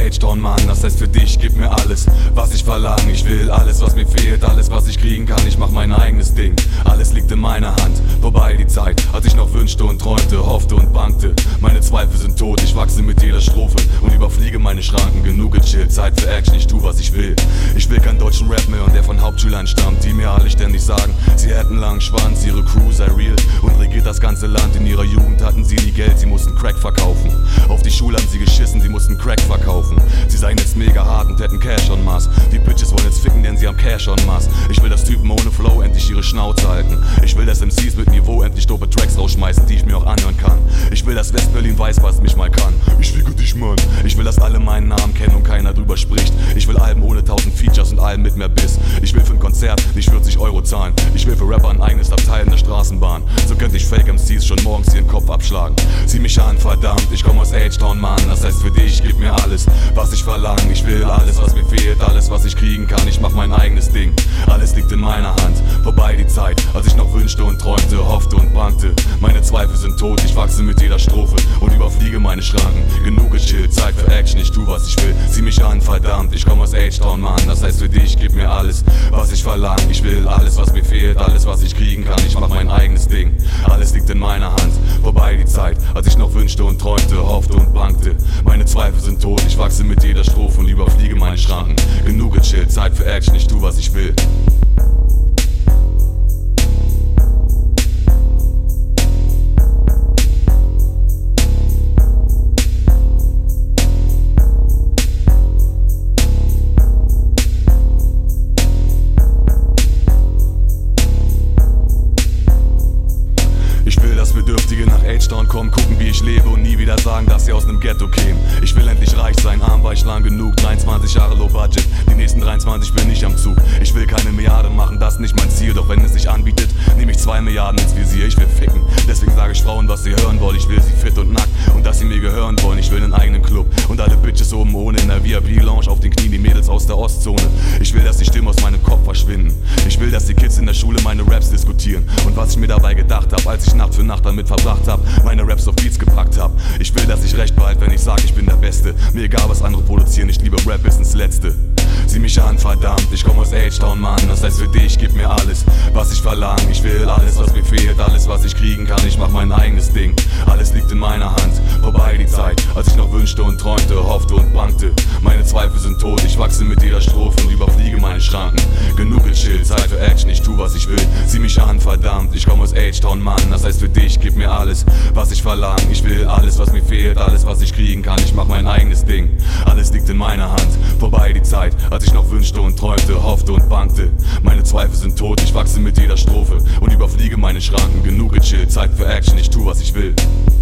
H-Town, Mann, das heißt für dich, gib mir alles, was ich verlang. Ich will alles, was mir fehlt, alles, was ich kriegen kann. Ich mach mein eigenes Ding, alles liegt in meiner Hand. Vorbei die Zeit, als ich noch wünschte und träumte, hoffte und bangte. Meine Zweifel sind tot, ich wachse mit jeder Strophe und überfliege meine Schranken. Genug gechillt, Zeit für Action, ich tu, was ich will. Ich will keinen deutschen Rap mehr und der von Hauptschülern stammt, die mir alle ständig sagen, sie hätten langen Schwanz, ihre Crew sei real und regiert das ganze Land. In ihrer Jugend hatten sie nie Geld, sie mussten Crack verkaufen. Auf die Schule haben sie geschissen, sie mussten Crack verkaufen. Sie seien jetzt mega hart und hätten Cash en masse. Die Bitches wollen jetzt ficken, denn sie haben Cash en masse. Ich will, dass Typen ohne Flow endlich ihre Schnauze halten. Ich will, dass MCs mit Niveau endlich dope Tracks rausschmeißen, die ich mir auch anhören kann. Ich will, dass West-Berlin weiß, was mich mal kann. Ich ficke dich, Mann. Ich will, dass alle meinen Namen kennen und keiner drüber spricht. Ich will Alben ohne 1000 Features und Alben mit mehr Biss. Ich will für ein Konzert nicht 40 € zahlen. Ich will für Rapper ein eigenes Abteil in der Straßenbahn. So könnte ich Fake-MCs schon morgens ihren Kopf abschlagen. Sieh mich an, verdammt, ich komm aus H-Town, Mann. Das heißt für dich, gib mir alles, was ich verlang. Ich will alles, was mir fehlt, alles, was ich kriegen kann. Ich mach mein eigenes Ding, alles liegt in meiner Hand. Vorbei die Zeit, als ich noch wünschte und träumte, hoffte und bangte. Meine Zweifel sind tot, ich wachse mit jeder Strophe und überfliege meine Schranken. Genug gechillt, Zeit für Action, ich tu, was ich will. Sieh mich an, verdammt, ich komm aus H-Town, Mann. Das heißt für dich, gib mir alles, was ich verlang. Ich will alles, was mir fehlt, alles, was ich kriegen kann. Ich mach mein eigenes Ding, alles liegt in meiner Hand. Vorbei die Zeit, als ich noch wünschte und träumte, hoffte und bangte. Meine Zweifel sind tot, ich wachse mit jeder Strophe und überfliege meine Schranken. Genug gechillt, Zeit für Action, ich tu, was ich will. Bedürftige nach H-Town kommen, gucken wie ich lebe und nie wieder sagen, dass sie aus nem Ghetto kämen. Ich will endlich reich sein, arm war ich lang genug, 23 Jahre low budget, die nächsten 23 bin ich am Zug. Ich will keine Milliarde machen, das ist nicht mein Ziel, doch wenn es sich anbietet, nehme ich 2 Milliarden ins Visier. Ich will ficken, deswegen sage ich Frauen, was sie hören wollen. Ich will sie fit und nackt und dass sie mir gehören wollen. Ich will einen eigenen Club und alle Bitches oben ohne in der VIP-Lounge, auf den Knien die Mädels aus der Ostzone. Ich will, dass die Stimmen aus meinem Kopf verschwinden. Ich will, dass die Kids in der Schule meine Raps diskutieren und was ich mir dabei gedacht habe, als ich Nacht für Nacht damit verbracht hab, meine Raps auf Beats gepackt hab. Ich will, dass ich recht behalte, wenn ich sag, ich bin der Beste. Mir egal, was andere produzieren, ich liebe Rap bis ins Letzte. Sieh mich an, verdammt, ich komm aus H-Town, Mann. Das heißt für dich, gib mir alles, was ich verlang. Ich will alles, was mir fehlt, alles, was ich kriegen kann. Ich mach mein eigenes Ding, alles liegt in meiner Hand. Vorbei die Zeit, als ich noch wünschte und träumte, hoffte und bangte. Meine Zweifel sind tot, ich wachse mit jeder Strophe und überfliege meine Schranken. Genug gechillt, Zeit für Action, ich tu, was ich will. Sieh mich an, verdammt, ich komm aus H-Town, Mann. Das heißt für dich, gib mir alles, was ich verlang. Ich will alles, was mir fehlt, alles, was ich kriegen kann. Ich mach mein eigenes Ding, alles liegt in meiner Hand. Vorbei die Zeit, als ich noch wünschte und träumte, hoffte und bangte. Meine Zweifel sind tot, ich wachse mit jeder Strophe und überfliege meine Schranken. Genug gechillt, Zeit für Action, ich tu, was ich will.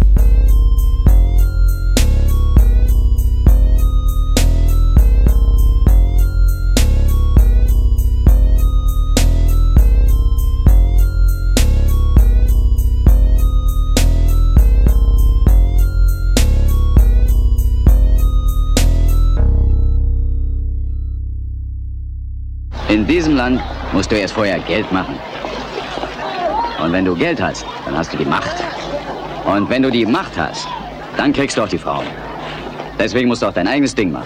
In diesem Land musst du erst vorher Geld machen. Und wenn du Geld hast, dann hast du die Macht. Und wenn du die Macht hast, dann kriegst du auch die Frauen. Deswegen musst du auch dein eigenes Ding machen.